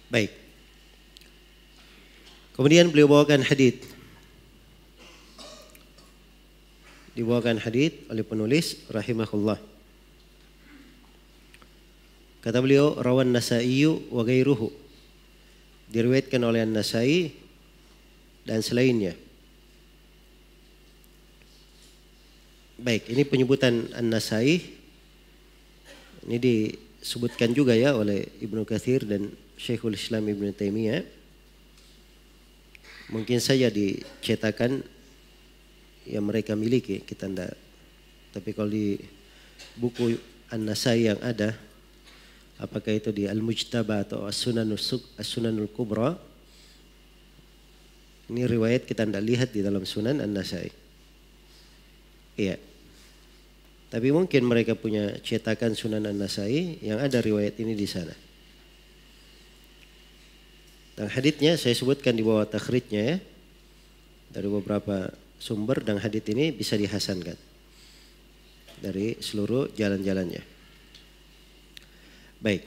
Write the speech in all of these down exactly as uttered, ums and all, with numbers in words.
Baik. Kemudian beliau bawakan hadits. Dibawakan hadits oleh penulis rahimahullah. Kata beliau, rawan Nasa'i wa ghairuhu. Diriwayatkan oleh An-Nasa'i dan selainnya. Baik, ini penyebutan An-Nasa'i. Ini disebutkan juga ya oleh Ibnu Katsir dan Syekhul Islam Ibnu Taimiyah. Mungkin saja dicetakan yang mereka miliki, kita tidak. Tapi kalau di buku An-Nasa'i yang ada, apakah itu di Al-Mujtaba atau As-Sunanul As-Sunanul Kubra, ini riwayat kita tidak lihat di dalam Sunan An-Nasa'i. Iya. Tapi mungkin mereka punya cetakan Sunan An-Nasa'i yang ada riwayat ini di sana. Dan haditsnya saya sebutkan di bawah takhrijnya ya. Dari beberapa sumber, dan hadits ini bisa dihasankan dari seluruh jalan-jalannya. Baik.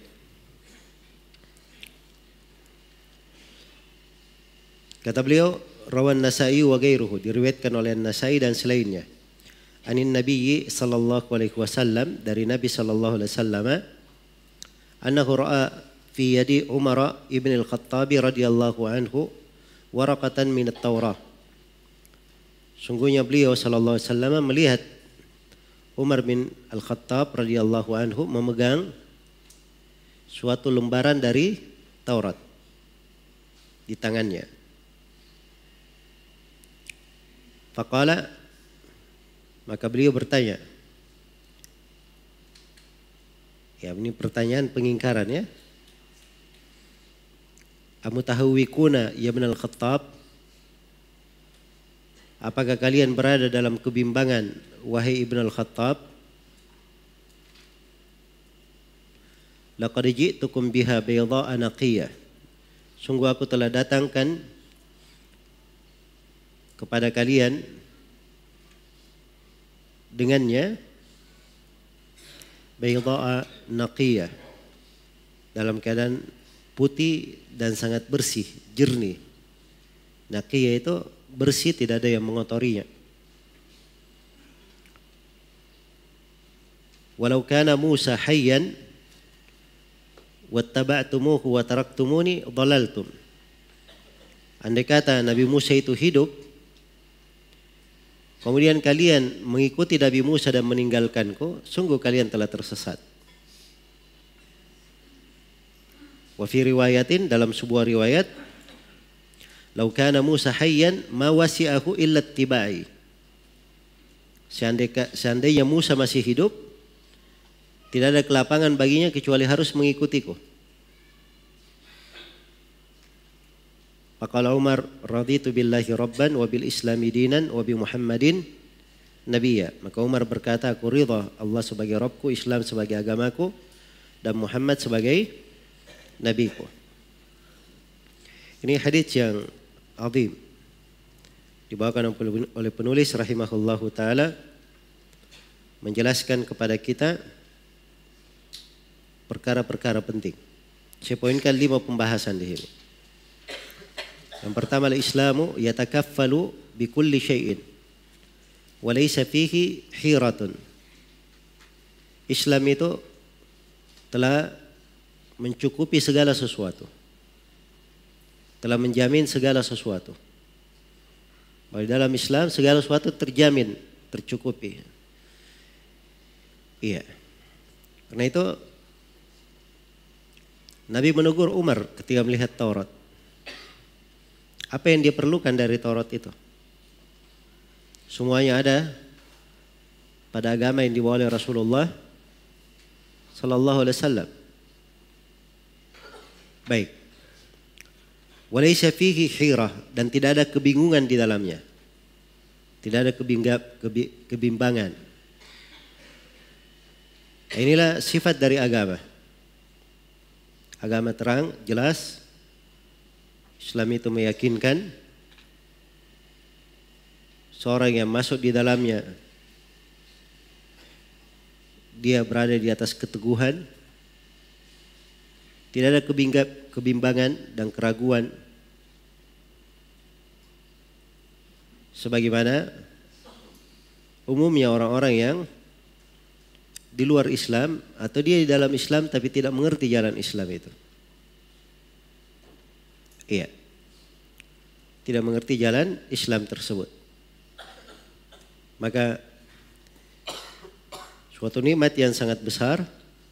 Kata beliau, rawan Nasa'i wa ghairuhu, diriwayatkan oleh An-Nasa'i dan selainnya. Anin Nabi sallallahu alaihi wasallam, dari Nabi sallallahu alaihi wasallam, annahu ra'a fi yadi Umar ibn al-Khattab radhiyallahu anhu waraqatan min at-Taurah. Sungguhnya beliau sallallahu alaihi wasallam melihat Umar bin Al-Khattab radhiyallahu anhu memegang suatu lembaran dari Taurat di tangannya. Faqala, maka beliau bertanya. Ya, ini pertanyaan pengingkaran ya. Amutahawwikuna ya ibn al-Khattab? Apakah kalian berada dalam kebimbangan wahai Ibn al-Khattab? Laqad ji'tukum biha bayda'a naqiyah. Sungguh aku telah datangkan kepada kalian dengannya bayda'a naqiyah, dalam keadaan putih dan sangat bersih, jernih. Naqiyah itu bersih, tidak ada yang mengotorinya. Walau kana Musa hayyan wattaba'tumuhu wa taraktumuni dhalaltum. Andai kata Nabi Musa itu hidup, kemudian kalian mengikuti Nabi Musa dan meninggalkanku, sungguh kalian telah tersesat. Wa fi riwayatin, dalam sebuah riwayat, lau kana Musa hayyan ma wasi'ahu illa ittiba'i. Seandainya Musa masih hidup, tidak ada kelapangan baginya kecuali harus mengikutiku. Faqala Umar, raditu billahi rabban wa bil islami dinan wa bi Muhammadin nabiyya. Maka Umar berkata, aku ridha Allah sebagai Rabbku, Islam sebagai agamaku, dan Muhammad sebagai nabiku. Ini hadits yang azim, dibawakan oleh penulis rahimahullahu ta'ala, menjelaskan kepada kita perkara-perkara penting. Saya poinkan lima pembahasan di sini. Yang pertama, al-Islamu yatakaffalu bi kulli syai'in wa laysa fihi hiratun. Islam itu telah mencukupi segala sesuatu, telah menjamin segala sesuatu. Bahwa dalam Islam segala sesuatu terjamin, tercukupi. Iya. Karena itu Nabi menegur Umar ketika melihat Taurat. Apa yang dia perlukan dari Taurat itu? Semuanya ada pada agama yang dibawa oleh Rasulullah sallallahu alaihi wasallam. Baik. Walaysa fihi hirah, dan tidak ada kebingungan di dalamnya. Tidak ada kebinggap, kebi, kebimbangan. Inilah sifat dari agama. Agama terang, jelas. Islam itu meyakinkan seorang yang masuk di dalamnya, dia berada di atas keteguhan. Tidak ada kebinggap, kebimbangan dan keraguan sebagaimana umumnya orang-orang yang di luar Islam atau dia di dalam Islam tapi tidak mengerti jalan Islam itu. Iya. Tidak mengerti jalan Islam tersebut. Maka suatu nikmat yang sangat besar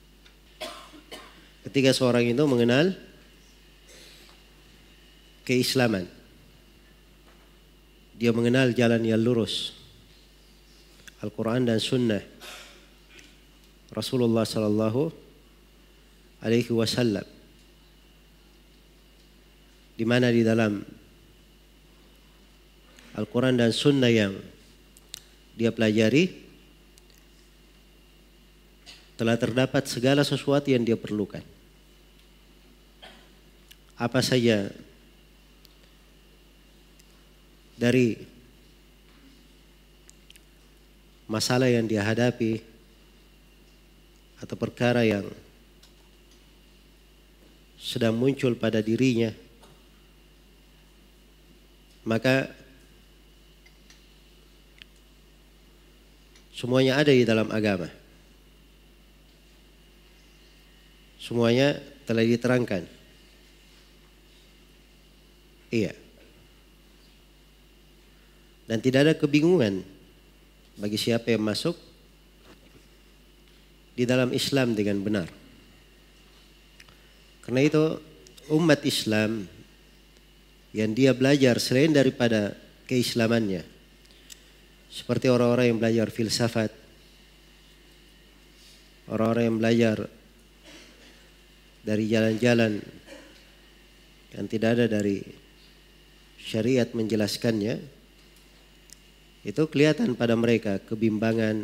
ketika seorang itu mengenal keislaman. Dia mengenal jalan yang lurus, Al-Quran dan Sunnah Rasulullah Sallallahu Alaihi Wasallam, di mana di dalam Al-Quran dan Sunnah yang dia pelajari telah terdapat segala sesuatu yang dia perlukan. Apa saja dari masalah yang dia hadapi atau perkara yang sedang muncul pada dirinya, maka semuanya ada di dalam agama. Semuanya telah diterangkan. Iya. Dan tidak ada kebingungan bagi siapa yang masuk di dalam Islam dengan benar. Karena itu umat Islam yang dia belajar selain daripada keislamannya, seperti orang-orang yang belajar filsafat, orang-orang yang belajar dari jalan-jalan yang tidak ada dari syariat menjelaskannya, itu kelihatan pada mereka kebimbangan,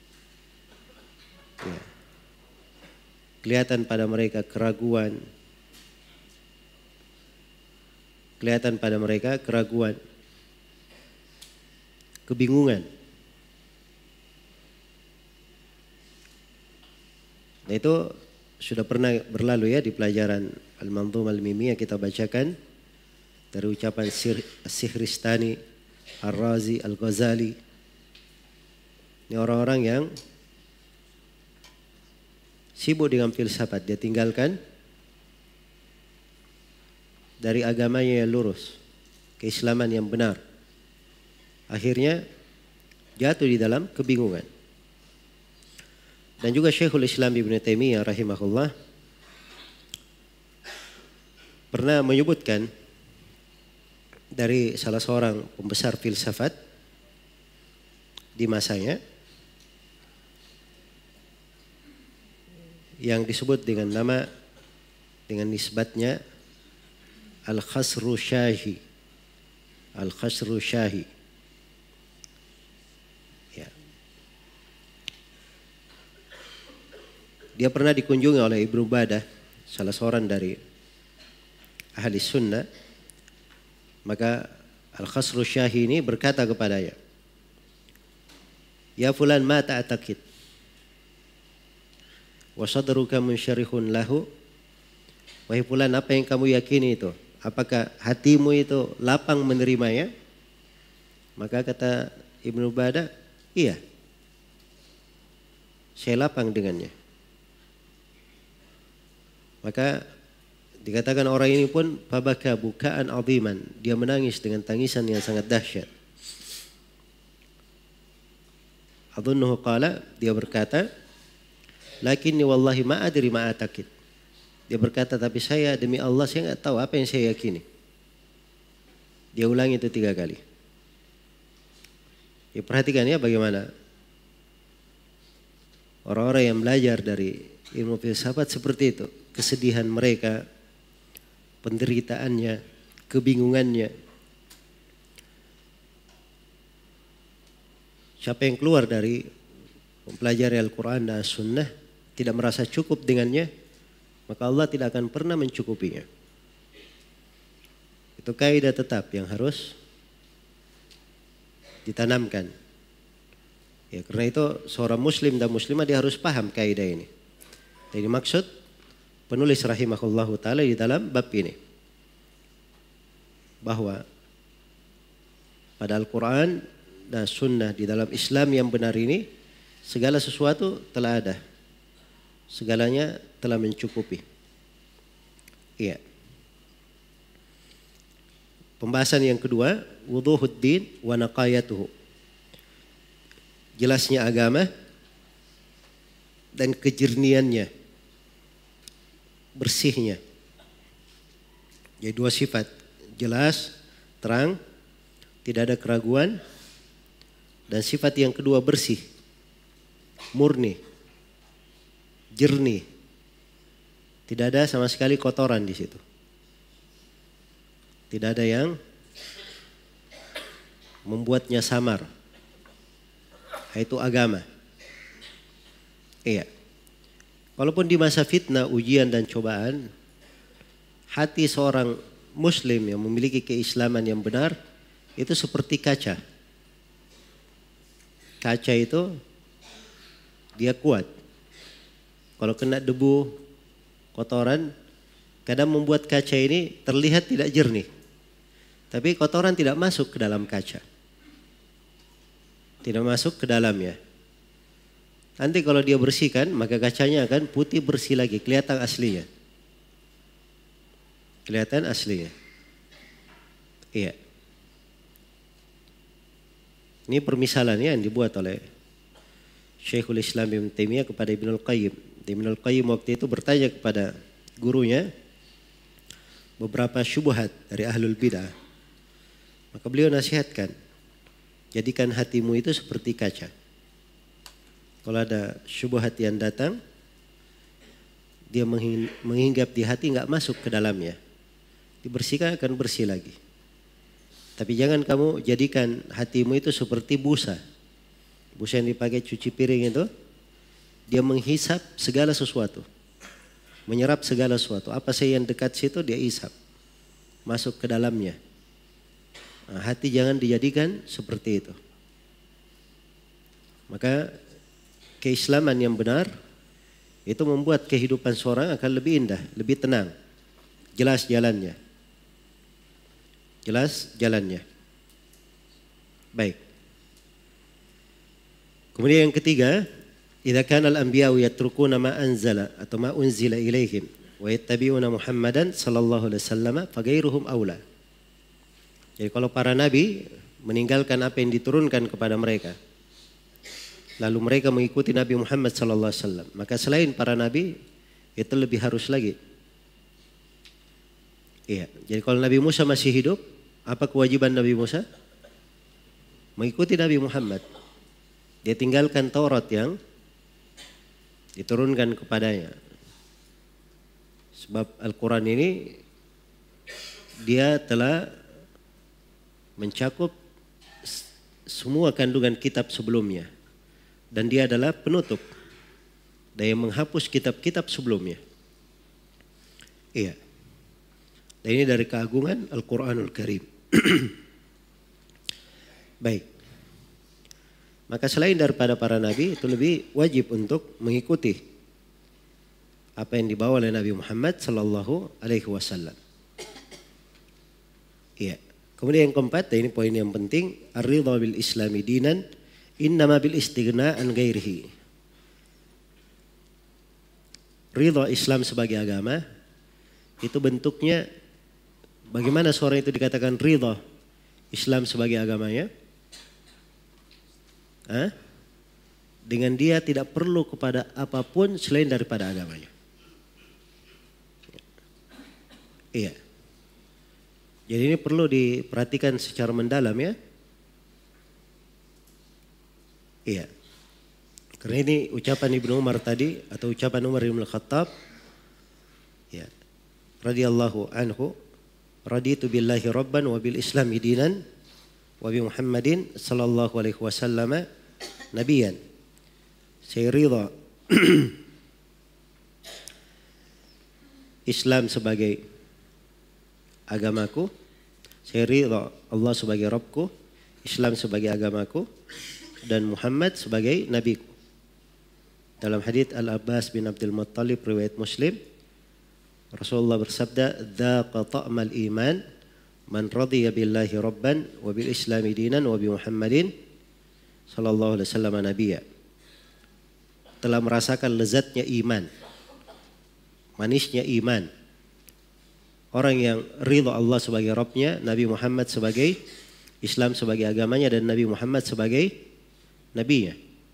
ya. Kelihatan pada mereka keraguan, kelihatan pada mereka keraguan, kebingungan. Nah, itu sudah pernah berlalu ya di pelajaran Al-Manzumah Al-Mimiyah, kita bacakan dari ucapan Sykhristani, Ar-Razi, Al-Ghazali. Ini orang-orang yang sibuk dengan filsafat, dia tinggalkan dari agamanya yang lurus, keislaman yang benar. Akhirnya jatuh di dalam kebingungan. Dan juga Syekhul Islam Ibnu Taimiyah rahimahullah pernah menyebutkan dari salah seorang pembesar filsafat di masanya yang disebut dengan nama, dengan nisbatnya Al-Khasrushahi. Al-Khasrushahi. Ya. Dia pernah dikunjungi oleh Ibnu Badah, salah seorang dari ahli sunnah. Maka Al-Khasrushahi ini berkata kepadanya, "Ya fulan, ma ta'taqid? Wa sadruka munsyarihun lahu." Wahai fulan, apa yang kamu yakini itu? Apakah hatimu itu lapang menerimanya? Maka kata Ibnu Badah, iya, saya lapang dengannya. Maka dikatakan orang ini pun fabaka bukaan aziman, dia menangis dengan tangisan yang sangat dahsyat. Adunnuhu qala, dia berkata, lakinni wallahi ma adri ma ataqid. Dia berkata, tapi saya demi Allah saya enggak tahu apa yang saya yakini. Dia ulangi itu tiga kali. Ya, perhatikan ya bagaimana orang-orang yang belajar dari ilmu filsafat seperti itu, kesedihan mereka, penderitaannya, kebingungannya. Siapa yang keluar dari mempelajari Al-Quran dan Sunnah tidak merasa cukup dengannya, maka Allah tidak akan pernah mencukupinya. Itu kaidah tetap yang harus ditanamkan. Ya, karena itu seorang muslim dan muslimah dia harus paham kaidah ini. Jadi maksud penulis rahimahullahu taala di dalam bab ini, bahwa pada Al-Quran dan Sunnah di dalam Islam yang benar ini segala sesuatu telah ada, segalanya telah mencukupi. Iya. Pembahasan yang kedua, wuduhuddin wa naqayatuhu. Jelasnya agama dan kejerniannya, bersihnya. Jadi dua sifat, jelas, terang, tidak ada keraguan, dan sifat yang kedua bersih, murni, jernih, tidak ada sama sekali kotoran di situ, tidak ada yang membuatnya samar. Itu agama. Iya. Walaupun di masa fitnah, ujian dan cobaan, hati seorang Muslim yang memiliki keislaman yang benar itu seperti kaca. Kaca itu dia kuat. Kalau kena debu, kotoran, kadang membuat kaca ini terlihat tidak jernih. Tapi kotoran tidak masuk ke dalam kaca. Tidak masuk ke dalamnya. Nanti kalau dia bersihkan, maka kacanya akan putih bersih lagi, kelihatan aslinya. Kelihatan aslinya. Iya. Ini permisalannya yang dibuat oleh Syekhul Islam Ibnu Taimiyah kepada Ibnul Qayyim. Ibnul Qayyim waktu itu bertanya kepada gurunya beberapa syubhat dari ahlul bidah. Maka beliau nasihatkan, jadikan hatimu itu seperti kaca. Kalau ada syubhat yang datang, dia menghinggap di hati, nggak masuk ke dalamnya. Dibersihkan akan bersih lagi. Tapi jangan kamu jadikan hatimu itu seperti busa. Busa yang dipakai cuci piring itu, dia menghisap segala sesuatu. Menyerap segala sesuatu. Apa saja yang dekat situ dia hisap. Masuk ke dalamnya. Nah, hati jangan dijadikan seperti itu. Maka keislaman yang benar itu membuat kehidupan seorang akan lebih indah, lebih tenang. Jelas jalannya. Jelas jalannya. Baik. Kemudian yang ketiga, idza kana al-anbiya'u yatrukuna ma anzala atau ma unzila ilaihim wa yattabi'una Muhammadan sallallahu alaihi wasallam fa ghairuhum aula. Jadi kalau para nabi meninggalkan apa yang diturunkan kepada mereka, lalu mereka mengikuti Nabi Muhammad sallallahu alaihi wasallam, maka selain para nabi itu lebih harus lagi. Iya, jadi kalau Nabi Musa masih hidup, apa kewajiban Nabi Musa? Mengikuti Nabi Muhammad. Dia tinggalkan Taurat yang diturunkan kepadanya. Sebab Al-Quran ini dia telah mencakup semua kandungan kitab sebelumnya. Dan dia adalah penutup dan yang menghapus kitab-kitab sebelumnya. Iya. Dan ini dari keagungan Al-Quranul Karim. Baik. Maka selain daripada para nabi, itu lebih wajib untuk mengikuti apa yang dibawa oleh Nabi Muhammad sallallahu alaihi wasallam. Iya. Kemudian yang keempat, dan ini poin yang penting, ar-ridha bil islami dinan innama bil istighna an ghairihi. Ridha Islam sebagai agama itu bentuknya bagaimana seorang itu dikatakan ridha Islam sebagai agamanya? Hah? Dengan dia tidak perlu kepada apapun selain daripada agamanya. Iya. Jadi ini perlu diperhatikan secara mendalam ya. Iya. Karena ini ucapan Ibnu Umar tadi atau ucapan Umar bin Khattab. Ya. Radhiyallahu anhu. Raditu billahi rabban wa bil islami dinan wa bi Muhammadin sallallahu alaihi wasallam nabiyan. Saya ridha Islam sebagai agamaku. Saya ridha Allah sebagai Rabbku, Islam sebagai agamaku, dan Muhammad sebagai nabiku. Dalam hadits Al-Abbas bin Abdul Muttalib riwayat Muslim, Rasulullah bersabda, "Dzaqa ta'mal iman man radiya billahi rabban wa bil islami dinan wa bi Muhammadin sallallahu alaihi wasallam nabiyya." Telah merasakan lezatnya iman, manisnya iman. Orang yang ridha Allah sebagai Rabbnya, Nabi Muhammad sebagai Islam sebagai agamanya, dan Nabi Muhammad sebagai nabinya.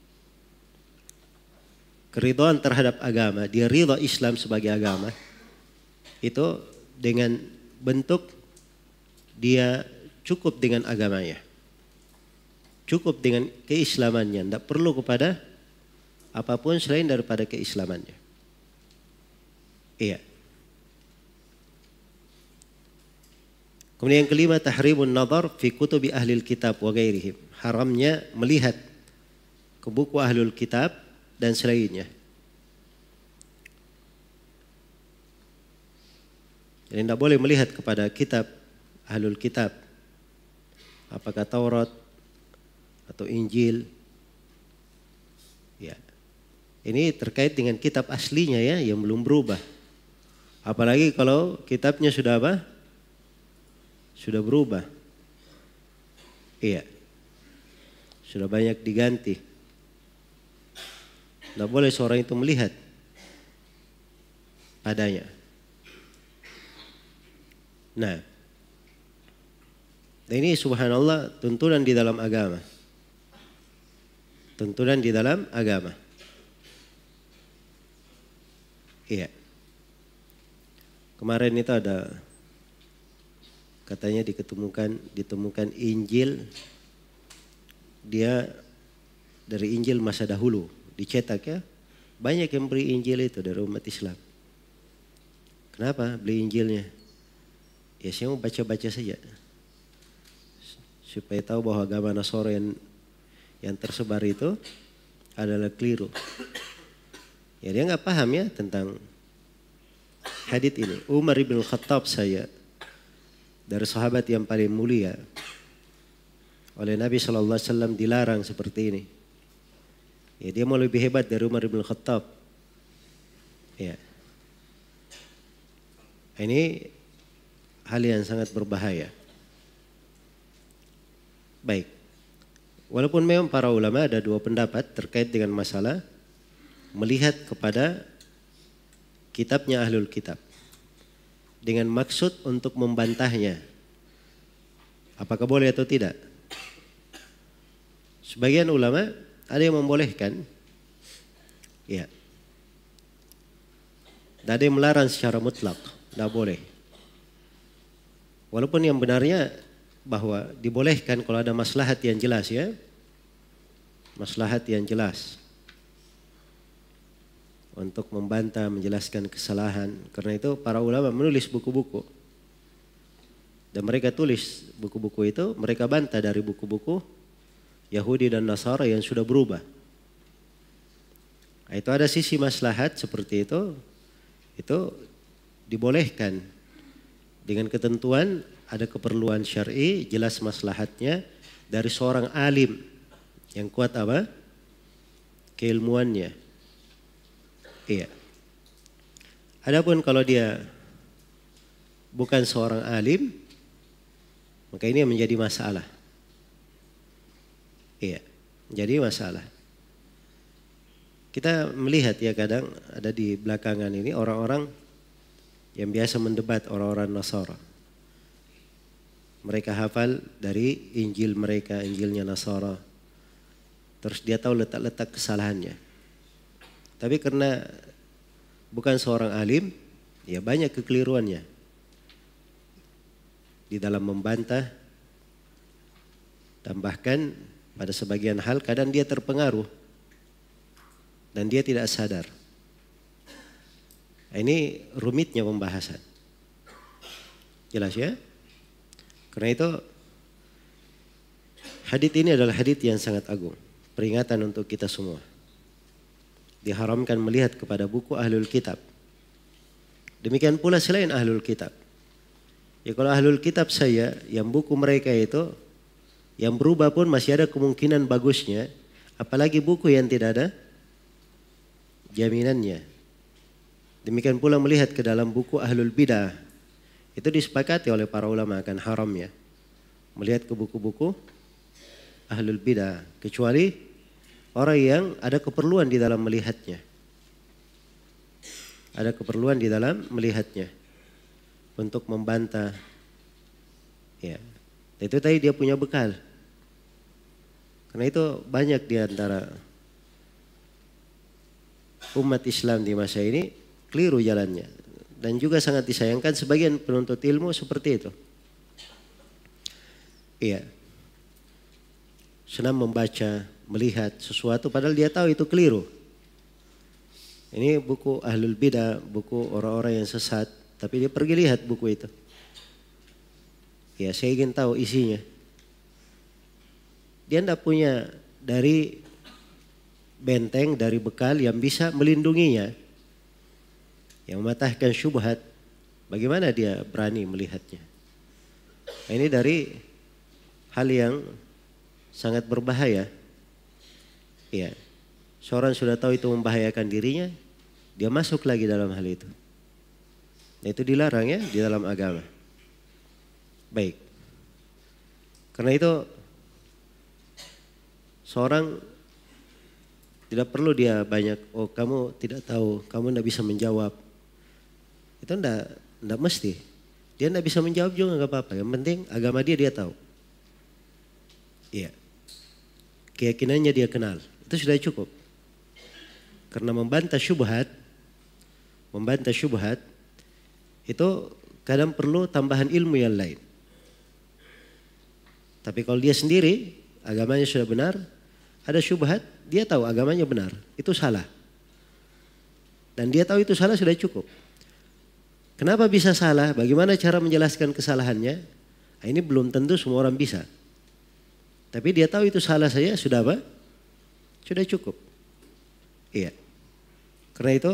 Keridhaan terhadap agama, dia ridha Islam sebagai agama, itu dengan bentuk dia cukup dengan agamanya, cukup dengan keislamannya, tidak perlu kepada apapun selain daripada keislamannya. Iya. Kemudian yang kelima, tahrimun nazar fi kutubi ahlil kitab wa ghairihim. Haramnya melihat ke buku ahlul kitab dan selainnya. Jadi tidak boleh melihat kepada kitab ahlul kitab, apakah Taurat atau Injil. Ya. Ini terkait dengan kitab aslinya ya, yang belum berubah. Apalagi kalau kitabnya sudah apa? Sudah berubah. Iya. Sudah banyak diganti. Tidak boleh seorang itu melihat padanya. Nah, ini subhanallah tuntunan di dalam agama. Tuntunan di dalam agama. Iya. Kemarin itu ada katanya diketemukan ditemukan Injil, dia dari Injil masa dahulu dicetak ya. Banyak yang beli Injil itu dari umat Islam. Kenapa beli Injilnya? Ya saya mau baca-baca saja supaya tahu bahwa agama Nasara yang yang tersebar itu adalah keliru. Ya dia nggak paham ya tentang hadits ini. Umar ibn Khattab saya, dari sahabat yang paling mulia, oleh Nabi shallallahu alaihi wasallam dilarang seperti ini. Ya, dia mau lebih hebat dari Umar ibn Khattab. Ya. Ini hal yang sangat berbahaya. Baik. Walaupun memang para ulama ada dua pendapat terkait dengan masalah melihat kepada kitabnya ahlul kitab dengan maksud untuk membantahnya, apakah boleh atau tidak. Sebagian ulama ada yang membolehkan, ya, dan ada yang melarang secara mutlak, tidak boleh. Walaupun yang benarnya bahwa dibolehkan kalau ada maslahat yang jelas ya, maslahat yang jelas untuk membantah, menjelaskan kesalahan. Karena itu para ulama menulis buku-buku. Dan mereka tulis buku-buku itu, mereka bantah dari buku-buku Yahudi dan Nasara yang sudah berubah. Nah, itu ada sisi maslahat seperti itu, itu dibolehkan. Dengan ketentuan ada keperluan syar'i, jelas maslahatnya dari seorang alim yang kuat apa? Keilmuannya. Iya. Adapun kalau dia bukan seorang alim, maka ini menjadi masalah. Iya, menjadi masalah. Kita melihat ya kadang ada di belakangan ini orang-orang yang biasa mendebat orang-orang Nasara. Mereka hafal dari Injil mereka, Injilnya Nasara. Terus dia tahu letak-letak kesalahannya. Tapi karena bukan seorang alim, ya banyak kekeliruannya di dalam membantah. Tambahkan pada sebagian hal kadang dia terpengaruh dan dia tidak sadar. Ini rumitnya pembahasan. Jelas ya? Karena itu hadits ini adalah hadits yang sangat agung. Peringatan untuk kita semua. Diharamkan melihat kepada buku ahlul kitab. Demikian pula selain ahlul kitab. Ya kalau ahlul kitab saya, yang buku mereka itu yang berubah pun masih ada kemungkinan bagusnya. Apalagi buku yang tidak ada jaminannya. Demikian pula melihat ke dalam buku Ahlul Bidah. Itu disepakati oleh para ulama akan haramnya melihat ke buku-buku Ahlul Bidah, kecuali orang yang ada keperluan di dalam melihatnya. Ada keperluan di dalam melihatnya untuk membantah. Ya, itu tadi dia punya bekal. Karena itu banyak di antara umat Islam di masa ini keliru jalannya. Dan juga sangat disayangkan sebagian penuntut ilmu seperti itu. Iya. Senang membaca, melihat sesuatu padahal dia tahu itu keliru. Ini buku Ahlul Bidah, buku orang-orang yang sesat, tapi dia pergi lihat buku itu. Ya, saya ingin tahu isinya. Dia tidak punya dari benteng, dari bekal yang bisa melindunginya, yang mematahkan syubhat. Bagaimana dia berani melihatnya? Nah, ini dari hal yang sangat berbahaya. Ya, seorang sudah tahu itu membahayakan dirinya, dia masuk lagi dalam hal itu. Nah, itu dilarang ya di dalam agama. Baik. Karena itu seorang tidak perlu dia banyak, oh kamu tidak tahu, kamu tidak bisa menjawab. Itu tidak, tidak mesti. Dia tidak bisa menjawab juga nggak apa-apa. Yang penting agama dia dia tahu. Iya. Keyakinannya dia kenal. Itu sudah cukup. Karena membantah syubhat, membantah syubhat itu kadang perlu tambahan ilmu yang lain. Tapi kalau dia sendiri agamanya sudah benar, ada syubhat, dia tahu agamanya benar, itu salah. Dan dia tahu itu salah sudah cukup. Kenapa bisa salah? Bagaimana cara menjelaskan kesalahannya? Nah, ini belum tentu semua orang bisa. Tapi dia tahu itu salah saja sudah apa? Sudah cukup. Iya. Karena itu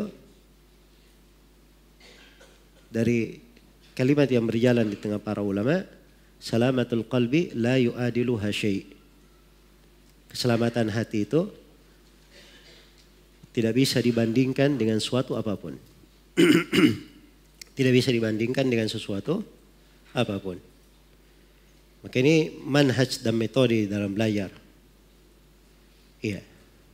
dari kalimat yang berjalan di tengah para ulama, salamatul qalbi la yu'adiluha syai'. Keselamatan hati itu tidak bisa dibandingkan dengan suatu apapun. Tidak bisa dibandingkan dengan sesuatu apapun. Maka ini manhaj dan metode dalam belajar. Iya.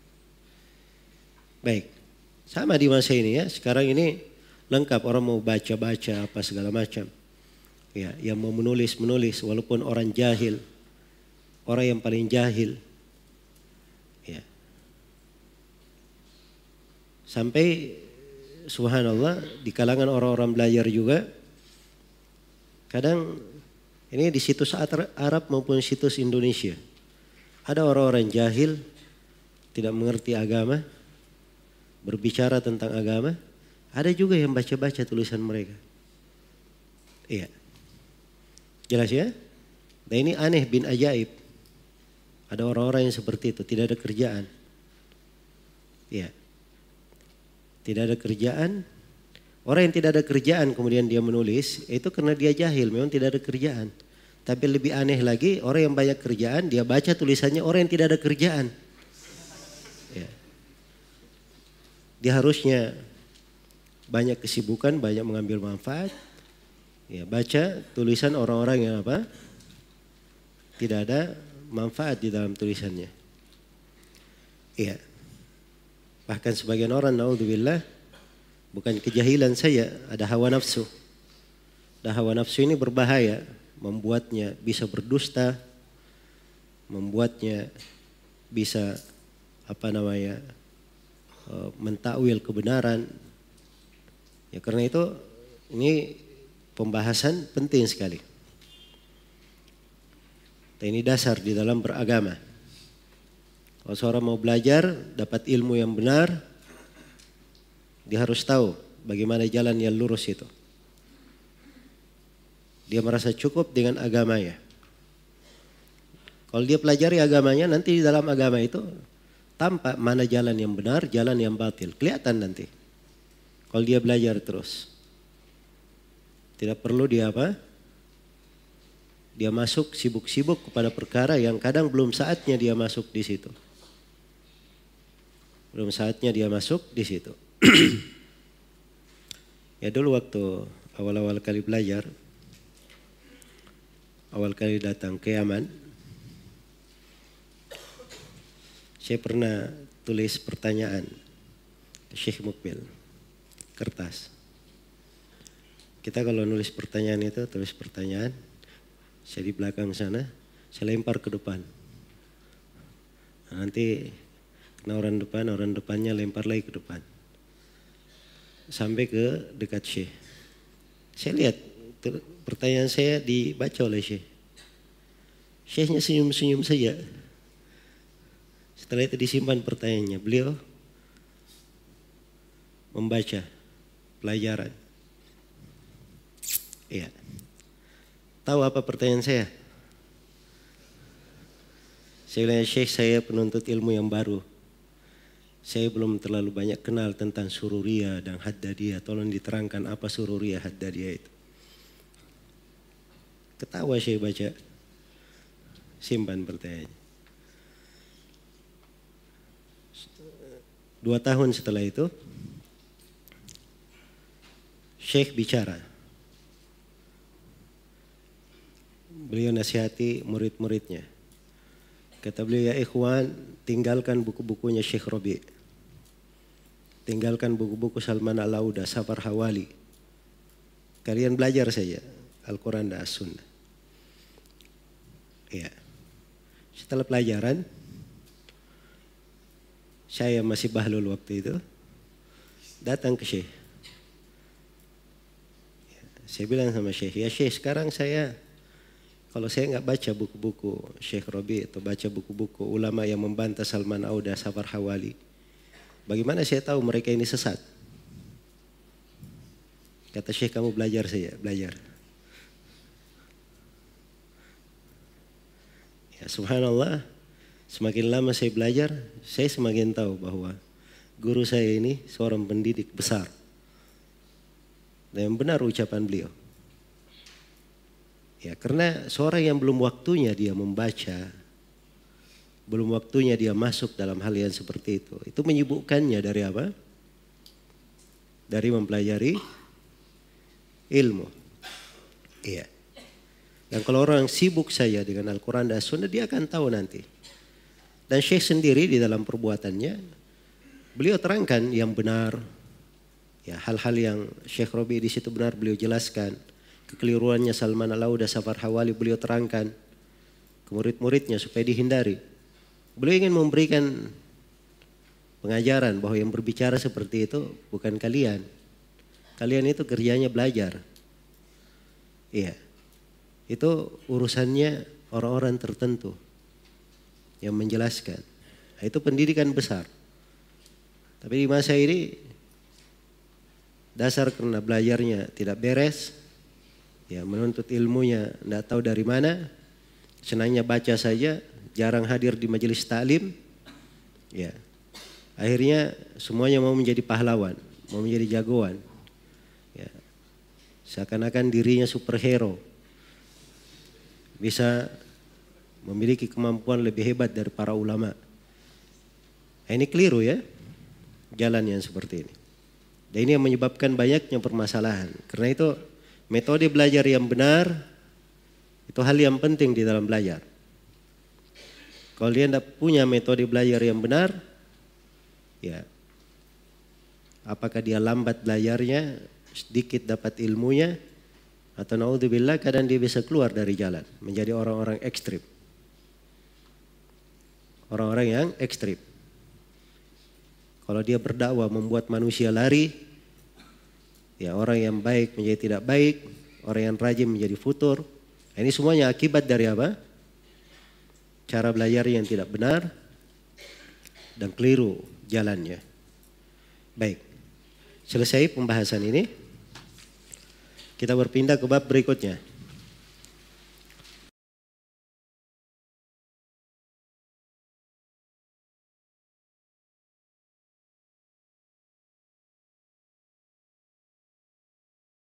Baik. Sama di masa ini ya. Sekarang ini lengkap, orang mau baca-baca apa segala macam. Ya, yang mau menulis-menulis walaupun orang jahil. Orang yang paling jahil. Ya. Sampai subhanallah di kalangan orang-orang belajar juga kadang ini di situs Arab maupun situs Indonesia ada orang-orang jahil tidak mengerti agama berbicara tentang agama, ada juga yang baca-baca tulisan mereka. Iya. Jelas ya? Nah, ini aneh bin ajaib. Ada orang-orang yang seperti itu, tidak ada kerjaan. Iya. Tidak ada kerjaan. Orang yang tidak ada kerjaan kemudian dia menulis, itu karena dia jahil, memang tidak ada kerjaan. Tapi lebih aneh lagi, orang yang banyak kerjaan, dia baca tulisannya orang yang tidak ada kerjaan. Ya. Dia harusnya banyak kesibukan, banyak mengambil manfaat. Ya, baca tulisan orang-orang yang apa? Tidak ada manfaat di dalam tulisannya. Iya. Bahkan sebagian orang, naudzubillah, bukan kejahilan saja, ada hawa nafsu. Dan hawa nafsu ini berbahaya, membuatnya bisa berdusta, membuatnya bisa apa namanya mentakwil kebenaran. Ya karena itu ini pembahasan penting sekali. Dan ini dasar di dalam beragama. Kalau seorang mau belajar, dapat ilmu yang benar, dia harus tahu bagaimana jalan yang lurus itu. Dia merasa cukup dengan agamanya. Kalau dia pelajari agamanya, nanti di dalam agama itu tampak mana jalan yang benar, jalan yang batil. Kelihatan nanti. Kalau dia belajar terus. Tidak perlu dia apa? Dia masuk sibuk-sibuk kepada perkara yang kadang belum saatnya dia masuk di situ. Belum saatnya dia masuk di situ. Ya dulu waktu awal-awal kali belajar, awal kali datang ke Yaman, saya pernah tulis pertanyaan ke Syekh Mukbil, kertas. Kita kalau nulis pertanyaan itu, tulis pertanyaan, saya di belakang sana, saya lempar ke depan. Nah, nanti kena orang depan, orang depannya lempar lagi ke depan. Sampai ke dekat Syekh. Saya lihat pertanyaan saya dibaca oleh Syekh. Syekhnya senyum-senyum saja. Setelah itu disimpan pertanyaannya. Beliau membaca pelajaran. Iya. Tahu apa pertanyaan saya? Saya bilang, Syekh, saya penuntut ilmu yang baru. Saya belum terlalu banyak kenal tentang sururiyah dan haddadiyah. Tolong diterangkan apa sururiyah haddadiyah itu. Ketawa saya baca. Simpan pertanyaannya. Dua tahun setelah itu, Syekh bicara. Beliau nasihati murid-muridnya. Kata beliau, ya ikhwan, tinggalkan buku-bukunya Syekh Rabi'. Tinggalkan buku-buku Salman Al-Auda, Safar Hawali. Kalian belajar saja Al-Quran dan As-Sunnah. Ya. Setelah pelajaran, saya masih bahlul waktu itu, datang ke Syekh. Ya, saya bilang sama Syekh, ya Syekh, sekarang saya, kalau saya nggak baca buku-buku Syekh Rabi' atau baca buku-buku ulama yang membantah Salman Auda, Safar Hawali, bagaimana saya tahu mereka ini sesat? Kata Syekh, kamu belajar saja, belajar. Ya, subhanallah, semakin lama saya belajar, saya semakin tahu bahwa guru saya ini seorang pendidik besar. Dan benar ucapan beliau. Ya, karena seorang yang belum waktunya dia membaca, belum waktunya dia masuk dalam hal yang seperti itu. Itu menyibukkannya dari apa? Dari mempelajari ilmu. Iya. Dan kalau orang sibuk saja dengan Al-Quran dan Sunnah, dia akan tahu nanti. Dan Syekh sendiri di dalam perbuatannya, beliau terangkan yang benar. Ya, hal-hal yang Syekh Rabi' di situ benar beliau jelaskan. Kekeliruannya Salman Al-Auda, Safar Hawali beliau terangkan ke murid-muridnya supaya dihindari. Beliau ingin memberikan pengajaran bahwa yang berbicara seperti itu bukan kalian. Kalian itu kerjanya belajar. Iya. Itu urusannya orang-orang tertentu yang menjelaskan. Nah, itu pendidikan besar. Tapi di masa ini dasar karena belajarnya tidak beres, ya menuntut ilmunya tidak tahu dari mana, senangnya baca saja, jarang hadir di majelis taklim, ya akhirnya semuanya mau menjadi pahlawan, mau menjadi jagoan, ya seakan-akan dirinya superhero, bisa memiliki kemampuan lebih hebat dari para ulama. Nah, ini keliru ya, jalan yang seperti ini. Dan ini yang menyebabkan banyaknya permasalahan. Karena itu metode belajar yang benar itu hal yang penting di dalam belajar. Kalau dia tidak punya metode belajar yang benar, ya apakah dia lambat belajarnya, sedikit dapat ilmunya, atau naudzubillah kadang dia bisa keluar dari jalan, menjadi orang-orang ekstrim. Orang-orang yang ekstrim. Kalau dia berdakwah membuat manusia lari, ya orang yang baik menjadi tidak baik, orang yang rajin menjadi futur. Ini semuanya akibat dari apa? Cara belajar yang tidak benar dan keliru jalannya. Baik, selesai pembahasan ini. Kita berpindah ke bab berikutnya.